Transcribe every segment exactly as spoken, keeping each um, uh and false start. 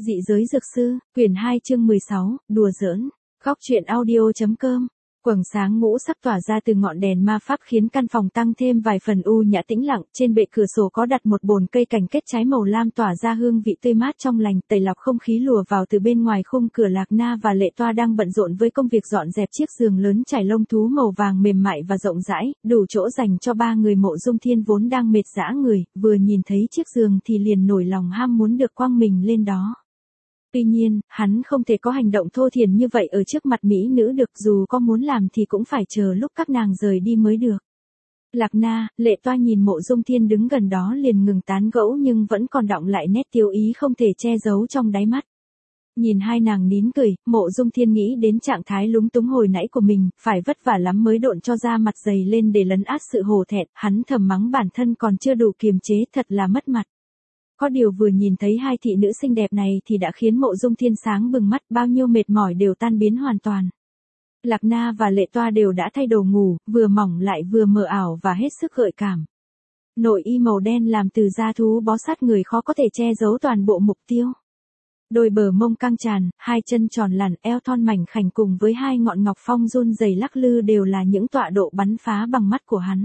Dị giới dược sư, quyển hai chương mười sáu, đùa giỡn. Góc truyện audio.com. Quầng sáng ngũ sắc tỏa ra từ ngọn đèn ma pháp khiến căn phòng tăng thêm vài phần u nhã tĩnh lặng. Trên bệ cửa sổ có đặt một bồn cây cảnh kết trái màu lam tỏa ra hương vị tươi mát trong lành, tẩy lọc không khí lùa vào từ bên ngoài khung cửa. Lạc Na và Lệ Toa đang bận rộn với công việc dọn dẹp chiếc giường lớn trải lông thú màu vàng mềm mại và rộng rãi, đủ chỗ dành cho ba người. Mộ Dung Thiên vốn đang mệt dã người, vừa nhìn thấy chiếc giường thì liền nổi lòng ham muốn được quăng mình lên đó. Tuy nhiên, hắn không thể có hành động thô thiển như vậy ở trước mặt mỹ nữ được, dù có muốn làm thì cũng phải chờ lúc các nàng rời đi mới được. Lạc Na, Lệ Toa nhìn Mộ Dung Thiên đứng gần đó liền ngừng tán gẫu nhưng vẫn còn đọng lại nét tiêu ý không thể che giấu trong đáy mắt. Nhìn hai nàng nín cười, Mộ Dung Thiên nghĩ đến trạng thái lúng túng hồi nãy của mình, phải vất vả lắm mới độn cho da mặt dày lên để lấn át sự hổ thẹn, hắn thầm mắng bản thân còn chưa đủ kiềm chế, thật là mất mặt. Có điều vừa nhìn thấy hai thị nữ xinh đẹp này thì đã khiến Mộ Dung Thiên sáng bừng mắt, bao nhiêu mệt mỏi đều tan biến hoàn toàn. Lạc Na và Lệ Toa đều đã thay đồ ngủ, vừa mỏng lại vừa mờ ảo và hết sức gợi cảm. Nội y màu đen làm từ da thú bó sát người khó có thể che giấu toàn bộ mục tiêu. Đôi bờ mông căng tràn, hai chân tròn lẳn, eo thon mảnh khảnh cùng với hai ngọn ngọc phong run rẩy lắc lư đều là những tọa độ bắn phá bằng mắt của hắn.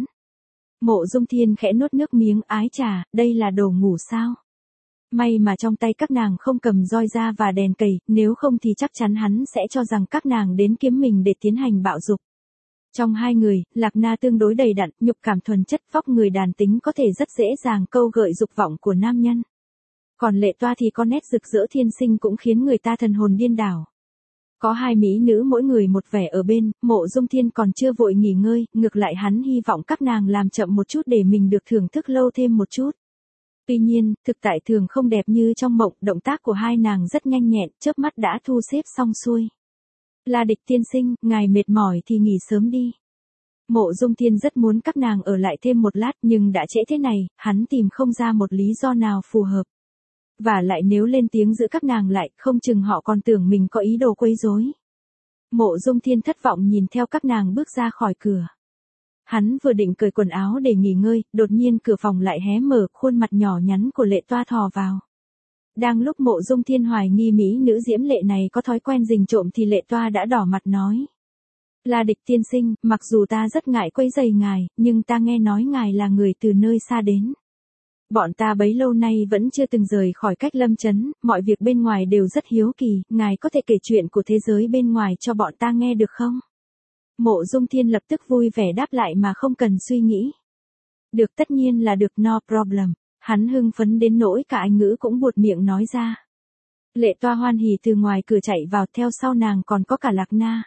Mộ Dung Thiên khẽ nuốt nước miếng, ái chà, đây là đồ ngủ sao? May mà trong tay các nàng không cầm roi da và đèn cầy, nếu không thì chắc chắn hắn sẽ cho rằng các nàng đến kiếm mình để tiến hành bạo dục. Trong hai người, Lạc Na tương đối đầy đặn, nhục cảm thuần chất, vóc người đàn tính có thể rất dễ dàng câu gợi dục vọng của nam nhân. Còn Lệ Toa thì có nét rực rỡ thiên sinh cũng khiến người ta thần hồn điên đảo. Có hai mỹ nữ mỗi người một vẻ ở bên, Mộ Dung Thiên còn chưa vội nghỉ ngơi, ngược lại hắn hy vọng các nàng làm chậm một chút để mình được thưởng thức lâu thêm một chút. Tuy nhiên, thực tại thường không đẹp như trong mộng, động tác của hai nàng rất nhanh nhẹn, chớp mắt đã thu xếp xong xuôi. La Địch tiên sinh, ngài mệt mỏi thì nghỉ sớm đi. Mộ Dung Thiên rất muốn các nàng ở lại thêm một lát nhưng đã trễ thế này, hắn tìm không ra một lý do nào phù hợp. Và lại nếu lên tiếng giữ các nàng lại, không chừng họ còn tưởng mình có ý đồ quấy rối. Mộ Dung Thiên thất vọng nhìn theo các nàng bước ra khỏi cửa. Hắn vừa định cởi quần áo để nghỉ ngơi, đột nhiên cửa phòng lại hé mở, khuôn mặt nhỏ nhắn của Lệ Toa thò vào. Đang lúc Mộ Dung Thiên hoài nghi mỹ nữ diễm lệ này có thói quen rình trộm thì Lệ Toa đã đỏ mặt nói. La Địch tiên sinh, mặc dù ta rất ngại quấy rầy ngài, nhưng ta nghe nói ngài là người từ nơi xa đến. Bọn ta bấy lâu nay vẫn chưa từng rời khỏi Cách Lâm Trấn, mọi việc bên ngoài đều rất hiếu kỳ, ngài có thể kể chuyện của thế giới bên ngoài cho bọn ta nghe được không? Mộ Dung Thiên lập tức vui vẻ đáp lại mà không cần suy nghĩ. Được, tất nhiên là được, no problem. Hắn hưng phấn đến nỗi cả Anh ngữ cũng buột miệng nói ra. Lệ Toa hoan hỉ từ ngoài cửa chạy vào, theo sau nàng còn có cả Lạc Na.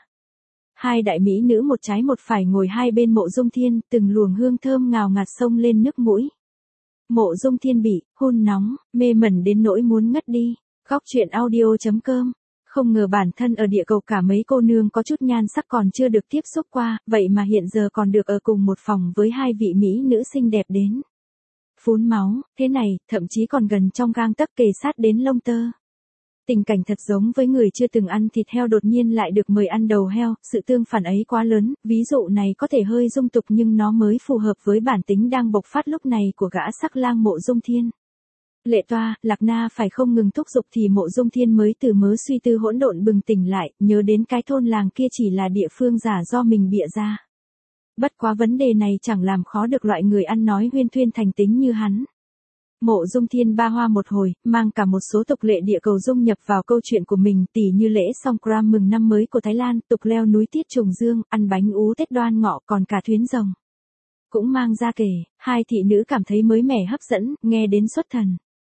Hai đại mỹ nữ một trái một phải ngồi hai bên Mộ Dung Thiên, từng luồng hương thơm ngào ngạt xông lên nước mũi. Mộ Dung Thiên bị hun nóng, mê mẩn đến nỗi muốn ngất đi. Góc truyện audio.com. Không ngờ bản thân ở địa cầu cả mấy cô nương có chút nhan sắc còn chưa được tiếp xúc qua, vậy mà hiện giờ còn được ở cùng một phòng với hai vị mỹ nữ xinh đẹp đến phún máu, thế này, thậm chí còn gần trong gang tấc kề sát đến lông tơ. Tình cảnh thật giống với người chưa từng ăn thịt heo đột nhiên lại được mời ăn đầu heo, sự tương phản ấy quá lớn, ví dụ này có thể hơi dung tục nhưng nó mới phù hợp với bản tính đang bộc phát lúc này của gã sắc lang Mộ Dung Thiên. Lệ Toa, Lạc Na phải không ngừng thúc giục thì Mộ Dung Thiên mới từ mớ suy tư hỗn độn bừng tỉnh lại, nhớ đến cái thôn làng kia chỉ là địa phương giả do mình bịa ra. Bất quá vấn đề này chẳng làm khó được loại người ăn nói huyên thuyên thành tính như hắn. Mộ Dung Thiên ba hoa một hồi, mang cả một số tục lệ địa cầu dung nhập vào câu chuyện của mình, tỉ như lễ Songkran mừng năm mới của Thái Lan, tục leo núi Tiết Trùng Dương, ăn bánh ú Tết Đoan Ngọ, còn cả thuyến rồng cũng mang ra kể. Hai thị nữ cảm thấy mới mẻ hấp dẫn, nghe đến xuất thần.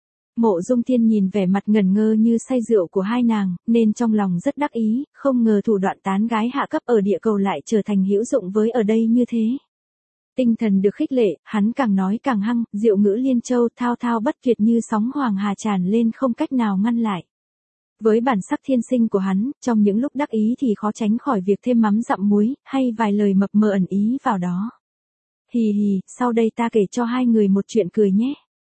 Mộ Dung Thiên nhìn vẻ mặt ngẩn ngơ như say rượu của hai nàng, nên trong lòng rất đắc ý, không ngờ thủ đoạn tán gái hạ cấp ở địa cầu lại trở thành hữu dụng với ở đây như thế. Tinh thần được khích lệ, hắn càng nói càng hăng, diệu ngữ liên châu thao thao bất tuyệt như sóng hoàng hà tràn lên không cách nào ngăn lại. Với bản sắc thiên sinh của hắn, trong những lúc đắc ý thì khó tránh khỏi việc thêm mắm dặm muối, hay vài lời mập mờ ẩn ý vào đó. Hì hì, sau đây ta kể cho hai người một chuyện cười nhé.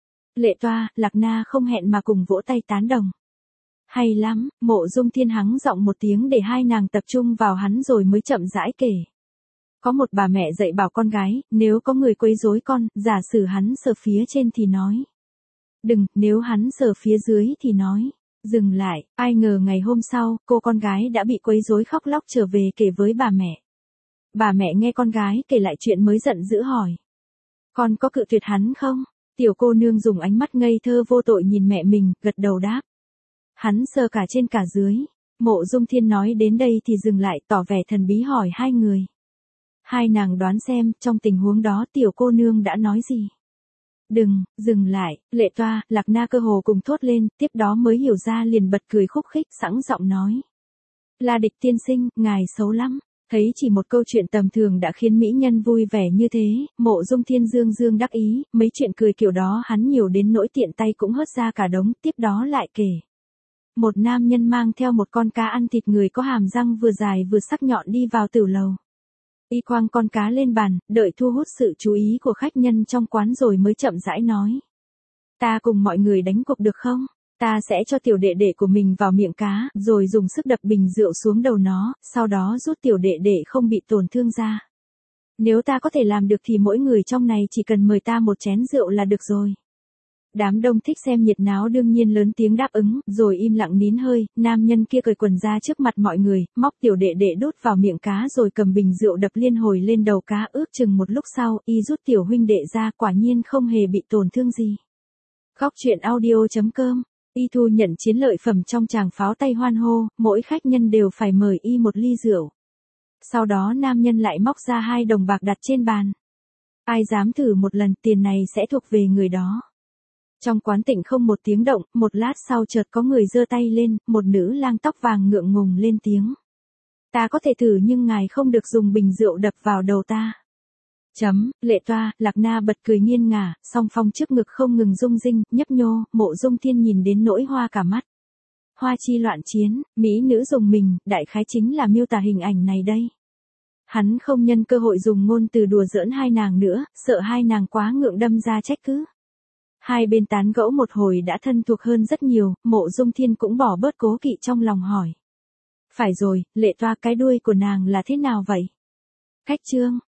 Lệ Toa, Lạc Na không hẹn mà cùng vỗ tay tán đồng. Hay lắm, Mộ Dung Thiên hắng giọng một tiếng để hai nàng tập trung vào hắn rồi mới chậm rãi kể. Có một bà mẹ dạy bảo con gái, nếu có người quấy rối con, giả sử hắn sờ phía trên thì nói. Đừng, nếu hắn sờ phía dưới thì nói. Dừng lại, ai ngờ ngày hôm sau, cô con gái đã bị quấy rối khóc lóc trở về kể với bà mẹ. Bà mẹ nghe con gái kể lại chuyện mới giận dữ hỏi. Con có cự tuyệt hắn không? Tiểu cô nương dùng ánh mắt ngây thơ vô tội nhìn mẹ mình, gật đầu đáp. Hắn sờ cả trên cả dưới. Mộ Dung Thiên nói đến đây thì dừng lại, tỏ vẻ thần bí hỏi hai người. Hai nàng đoán xem, trong tình huống đó tiểu cô nương đã nói gì? Đừng, dừng lại, Lệ Toa, Lạc Na cơ hồ cùng thốt lên, tiếp đó mới hiểu ra liền bật cười khúc khích sẵn giọng nói. La Địch tiên sinh, ngài xấu lắm. Thấy chỉ một câu chuyện tầm thường đã khiến mỹ nhân vui vẻ như thế, Mộ Dung Thiên dương dương đắc ý, mấy chuyện cười kiểu đó hắn nhiều đến nỗi tiện tay cũng hớt ra cả đống, tiếp đó lại kể. Một nam nhân mang theo một con cá ăn thịt người có hàm răng vừa dài vừa sắc nhọn đi vào tửu lầu. Y quăng con cá lên bàn, đợi thu hút sự chú ý của khách nhân trong quán rồi mới chậm rãi nói. Ta cùng mọi người đánh cuộc được không? Ta sẽ cho tiểu đệ đệ của mình vào miệng cá, rồi dùng sức đập bình rượu xuống đầu nó, sau đó rút tiểu đệ đệ không bị tổn thương ra. Nếu ta có thể làm được thì mỗi người trong này chỉ cần mời ta một chén rượu là được rồi. Đám đông thích xem nhiệt náo đương nhiên lớn tiếng đáp ứng, rồi im lặng nín hơi, nam nhân kia cởi quần ra trước mặt mọi người, móc tiểu đệ đệ đút vào miệng cá rồi cầm bình rượu đập liên hồi lên đầu cá, ước chừng một lúc sau, y rút tiểu huynh đệ ra, quả nhiên không hề bị tổn thương gì. Khóc chuyện audio chấm com, y thu nhận chiến lợi phẩm trong tràng pháo tay hoan hô, mỗi khách nhân đều phải mời y một ly rượu. Sau đó nam nhân lại móc ra hai đồng bạc đặt trên bàn. Ai dám thử một lần, tiền này sẽ thuộc về người đó. Trong quán tịnh không một tiếng động, một lát sau chợt có người giơ tay lên, một nữ lang tóc vàng ngượng ngùng lên tiếng. Ta có thể thử nhưng ngài không được dùng bình rượu đập vào đầu ta. Chấm, Lệ Toa, Lạc Na bật cười nghiêng ngả, song phong trước ngực không ngừng rung rinh, nhấp nhô, Mộ Dung Thiên nhìn đến nỗi hoa cả mắt. Hoa chi loạn chiến, mỹ nữ dùng mình, đại khái chính là miêu tả hình ảnh này đây. Hắn không nhân cơ hội dùng ngôn từ đùa giỡn hai nàng nữa, sợ hai nàng quá ngượng đâm ra trách cứ. Hai bên tán gẫu một hồi đã thân thuộc hơn rất nhiều, Mộ Dung Thiên cũng bỏ bớt cố kỵ trong lòng hỏi. Phải rồi, Lệ Toa, cái đuôi của nàng là thế nào vậy? Khách trương,